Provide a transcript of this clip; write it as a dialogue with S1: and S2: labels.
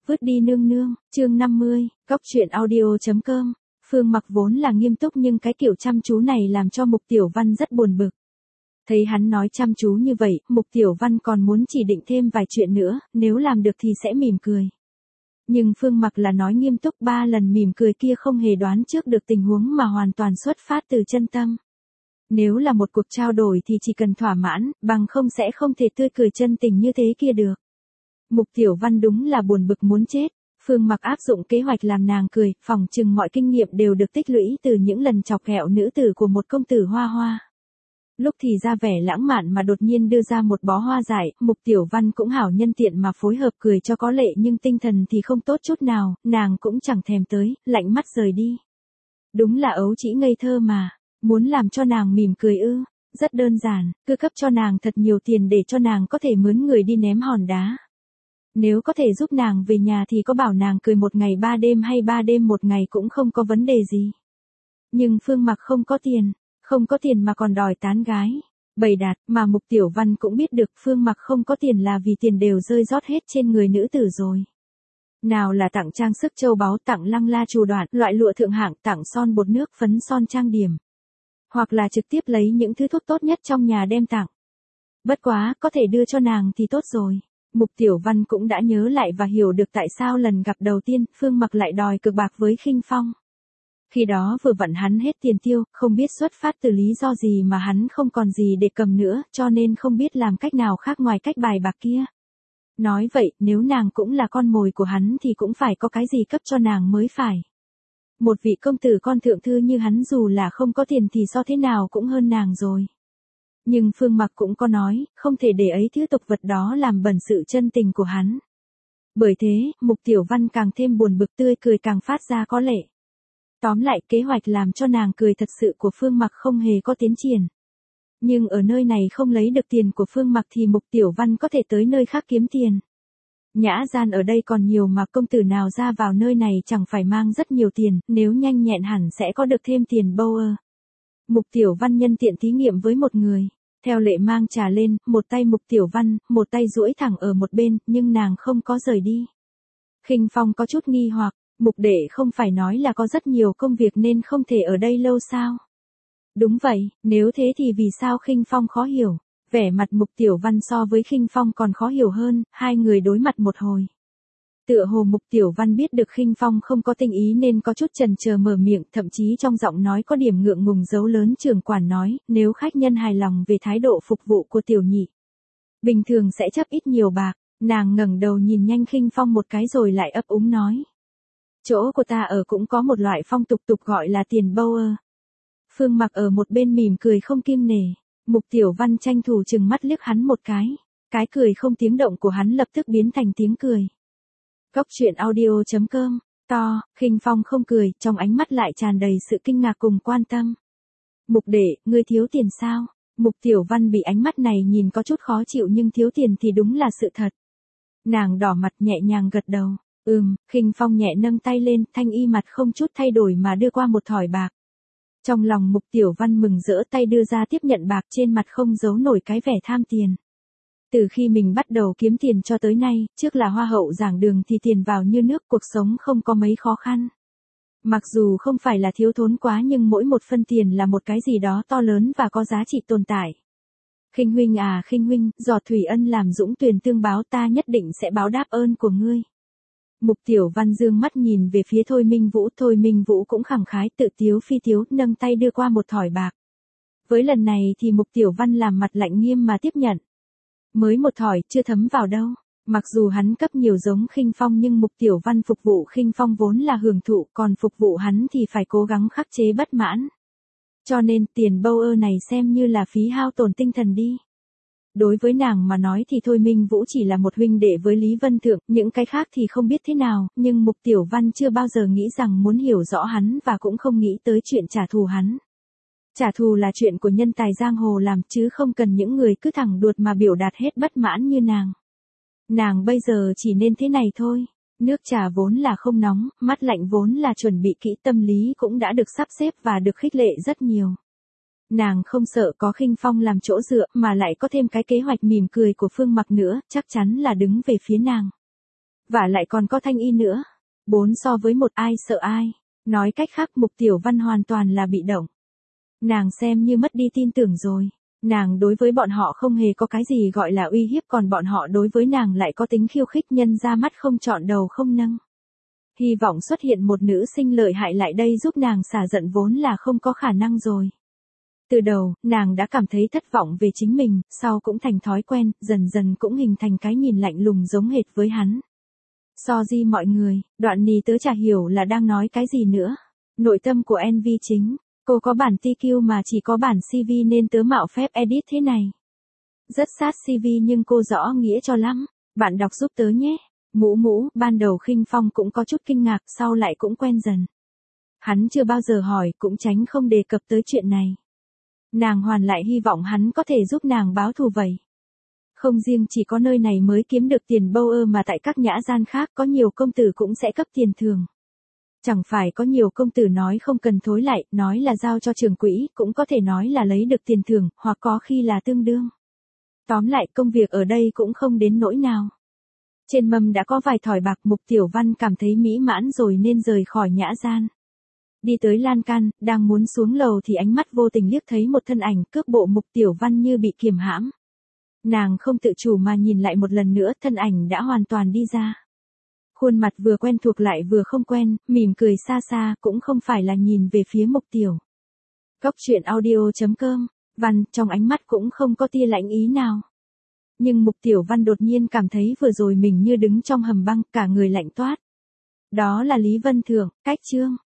S1: Vứt đi nương nương, chương 50, góc truyện audio.com. Phương Mặc vốn là nghiêm túc nhưng cái kiểu chăm chú này làm cho Mục Tiểu Văn rất buồn bực. Thấy hắn nói chăm chú như vậy, Mục Tiểu Văn còn muốn chỉ định thêm vài chuyện nữa, nếu làm được thì sẽ mỉm cười. Nhưng Phương Mặc là nói nghiêm túc, 3 lần mỉm cười kia không hề đoán trước được tình huống mà hoàn toàn xuất phát từ chân tâm. Nếu là một cuộc trao đổi thì chỉ cần thỏa mãn, bằng không sẽ không thể tươi cười chân tình như thế kia được. Mục Tiểu Văn đúng là buồn bực muốn chết. Phương Mặc áp dụng kế hoạch làm nàng cười, phỏng chừng mọi kinh nghiệm đều được tích lũy từ những lần chọc ghẹo nữ tử của một công tử Hoa Hoa. Lúc thì ra vẻ lãng mạn mà đột nhiên đưa ra một bó hoa dại, Mục Tiểu Văn cũng hảo nhân tiện mà phối hợp cười cho có lệ, nhưng tinh thần thì không tốt chút nào, nàng cũng chẳng thèm tới, lạnh mắt rời đi. Đúng là ấu trĩ ngây thơ mà, muốn làm cho nàng mỉm cười ư? Rất đơn giản, cứ cấp cho nàng thật nhiều tiền để cho nàng có thể mướn người đi ném hòn đá. Nếu có thể giúp nàng về nhà thì có bảo nàng cười 1 ngày 3 đêm hay 3 đêm 1 ngày cũng không có vấn đề gì. Nhưng Phương Mặc không có tiền mà còn đòi tán gái. Bày đặt, mà Mục Tiểu Văn cũng biết được Phương Mặc không có tiền là vì tiền đều rơi rót hết trên người nữ tử rồi. Nào là tặng trang sức châu báu, tặng lăng la trù đoạn, loại lụa thượng hạng, tặng son bột nước, phấn son trang điểm. Hoặc là trực tiếp lấy những thứ thuốc tốt nhất trong nhà đem tặng. Bất quá, có thể đưa cho nàng thì tốt rồi. Mục Tiểu Văn cũng đã nhớ lại và hiểu được tại sao lần gặp đầu tiên, Phương Mặc lại đòi cược bạc với Khinh Phong. Khi đó vừa vặn hắn hết tiền tiêu, không biết xuất phát từ lý do gì mà hắn không còn gì để cầm nữa, cho nên không biết làm cách nào khác ngoài cách bài bạc kia. Nói vậy, nếu nàng cũng là con mồi của hắn thì cũng phải có cái gì cấp cho nàng mới phải. Một vị công tử con thượng thư như hắn dù là không có tiền thì so thế nào cũng hơn nàng rồi. Nhưng Phương Mặc cũng có nói, không thể để ấy thứ tục vật đó làm bẩn sự chân tình của hắn. Bởi thế, Mục Tiểu Văn càng thêm buồn bực, tươi cười càng phát ra có lệ. Tóm lại, kế hoạch làm cho nàng cười thật sự của Phương Mặc không hề có tiến triển. Nhưng ở nơi này không lấy được tiền của Phương Mặc thì Mục Tiểu Văn có thể tới nơi khác kiếm tiền. Nhã gian ở đây còn nhiều mà công tử nào ra vào nơi này chẳng phải mang rất nhiều tiền, nếu nhanh nhẹn hẳn sẽ có được thêm tiền bâu ơ. Mục Tiểu Văn nhân tiện thí nghiệm với một người. Theo lệ mang trà lên, một tay Mục Tiểu Văn, một tay duỗi thẳng ở một bên, nhưng nàng không có rời đi. Khinh Phong có chút nghi hoặc, Mục đệ không phải nói là có rất nhiều công việc nên không thể ở đây lâu sao? Đúng vậy, nếu thế thì vì sao Khinh Phong khó hiểu? Vẻ mặt Mục Tiểu Văn so với Khinh Phong còn khó hiểu hơn, hai người đối mặt một hồi. Tựa hồ Mục Tiểu Văn biết được Khinh Phong không có tinh ý nên có chút chần chờ mở miệng, thậm chí trong giọng nói có điểm ngượng ngùng giấu lớn. Trưởng quản nói, nếu khách nhân hài lòng về thái độ phục vụ của tiểu nhị, bình thường sẽ chấp ít nhiều bạc. Nàng ngẩng đầu nhìn nhanh Khinh Phong một cái rồi lại ấp úng nói. Chỗ của ta ở cũng có một loại phong tục gọi là tiền bâu ơ. Phương Mặc ở một bên mỉm cười không kiêng nể. Mục Tiểu Văn tranh thủ chừng mắt liếc hắn một cái. Cái cười không tiếng động của hắn lập tức biến thành tiếng cười. Góc truyện audio.com, to, Khinh Phong không cười, trong ánh mắt lại tràn đầy sự kinh ngạc cùng quan tâm. Mục đệ, ngươi thiếu tiền sao? Mục Tiểu Văn bị ánh mắt này nhìn có chút khó chịu nhưng thiếu tiền thì đúng là sự thật. Nàng đỏ mặt nhẹ nhàng gật đầu. Khinh Phong nhẹ nâng tay lên, thanh y mặt không chút thay đổi mà đưa qua một thỏi bạc. Trong lòng Mục Tiểu Văn mừng rỡ, tay đưa ra tiếp nhận bạc, trên mặt không giấu nổi cái vẻ tham tiền. Từ khi mình bắt đầu kiếm tiền cho tới nay, trước là hoa hậu giảng đường thì tiền vào như nước, cuộc sống không có mấy khó khăn. Mặc dù không phải là thiếu thốn quá nhưng mỗi một phân tiền là một cái gì đó to lớn và có giá trị tồn tại. Khinh huynh à Khinh huynh, giọt thủy ân làm dũng tuyền tương báo, ta nhất định sẽ báo đáp ơn của ngươi. Mục Tiểu Văn dương mắt nhìn về phía Thôi Minh Vũ, Thôi Minh Vũ cũng khẳng khái tự tiếu phi tiếu, nâng tay đưa qua một thỏi bạc. Với lần này thì Mục Tiểu Văn làm mặt lạnh nghiêm mà tiếp nhận. Mới một thỏi, chưa thấm vào đâu. Mặc dù hắn cấp nhiều giống Khinh Phong nhưng Mục Tiểu Văn phục vụ Khinh Phong vốn là hưởng thụ, còn phục vụ hắn thì phải cố gắng khắc chế bất mãn. Cho nên tiền bâu ơ này xem như là phí hao tổn tinh thần đi. Đối với nàng mà nói thì Thôi Minh Vũ chỉ là một huynh đệ với Lý Vân Thượng, những cái khác thì không biết thế nào, nhưng Mục Tiểu Văn chưa bao giờ nghĩ rằng muốn hiểu rõ hắn và cũng không nghĩ tới chuyện trả thù hắn. Trả thù là chuyện của nhân tài giang hồ làm chứ không cần những người cứ thẳng đuột mà biểu đạt hết bất mãn như nàng. Nàng bây giờ chỉ nên thế này thôi. Nước trà vốn là không nóng, mắt lạnh vốn là chuẩn bị kỹ, tâm lý cũng đã được sắp xếp và được khích lệ rất nhiều. Nàng không sợ có Khinh Phong làm chỗ dựa mà lại có thêm cái kế hoạch mỉm cười của Phương Mặc nữa, chắc chắn là đứng về phía nàng. Và lại còn có Thanh Y nữa. 4 so với 1 ai sợ ai. Nói cách khác Mục Tiểu Văn hoàn toàn là bị động. Nàng xem như mất đi tin tưởng rồi. Nàng đối với bọn họ không hề có cái gì gọi là uy hiếp, còn bọn họ đối với nàng lại có tính khiêu khích, nhân ra mắt không chọn đầu không nâng. Hy vọng xuất hiện một nữ sinh lợi hại lại đây giúp nàng xả giận vốn là không có khả năng rồi. Từ đầu, nàng đã cảm thấy thất vọng về chính mình, sau cũng thành thói quen, dần dần cũng hình thành cái nhìn lạnh lùng giống hệt với hắn. Sorry mọi người, đoạn này tớ chả hiểu là đang nói cái gì nữa. Nội tâm của NV chính, cô có bản TQ mà chỉ có bản CV nên tớ mạo phép edit thế này. Rất sát CV nhưng cô rõ nghĩa cho lắm, bạn đọc giúp tớ nhé. Mũ, ban đầu Khinh Phong cũng có chút kinh ngạc, sau lại cũng quen dần. Hắn chưa bao giờ hỏi, cũng tránh không đề cập tới chuyện này. Nàng hoàn lại hy vọng hắn có thể giúp nàng báo thù vậy. Không riêng chỉ có nơi này mới kiếm được tiền bâu mà tại các nhã gian khác có nhiều công tử cũng sẽ cấp tiền thường. Chẳng phải có nhiều công tử nói không cần thối lại, nói là giao cho trường quỹ, cũng có thể nói là lấy được tiền thưởng, hoặc có khi là tương đương. Tóm lại công việc ở đây cũng không đến nỗi nào. Trên mâm đã có vài thỏi bạc, Mục Tiểu Văn cảm thấy mỹ mãn rồi nên rời khỏi nhã gian. Đi tới lan can, đang muốn xuống lầu thì ánh mắt vô tình liếc thấy một thân ảnh, cước bộ Mục Tiểu Văn như bị kiềm hãm. Nàng không tự chủ mà nhìn lại một lần nữa, thân ảnh đã hoàn toàn đi ra. Khuôn mặt vừa quen thuộc lại vừa không quen, mỉm cười xa xa, cũng không phải là nhìn về phía Mục Tiểu. Góc truyện audio.com, Văn, trong ánh mắt cũng không có tia lạnh ý nào. Nhưng Mục Tiểu Văn đột nhiên cảm thấy vừa rồi mình như đứng trong hầm băng, cả người lạnh toát. Đó là Lý Vân Thưởng, cách chương.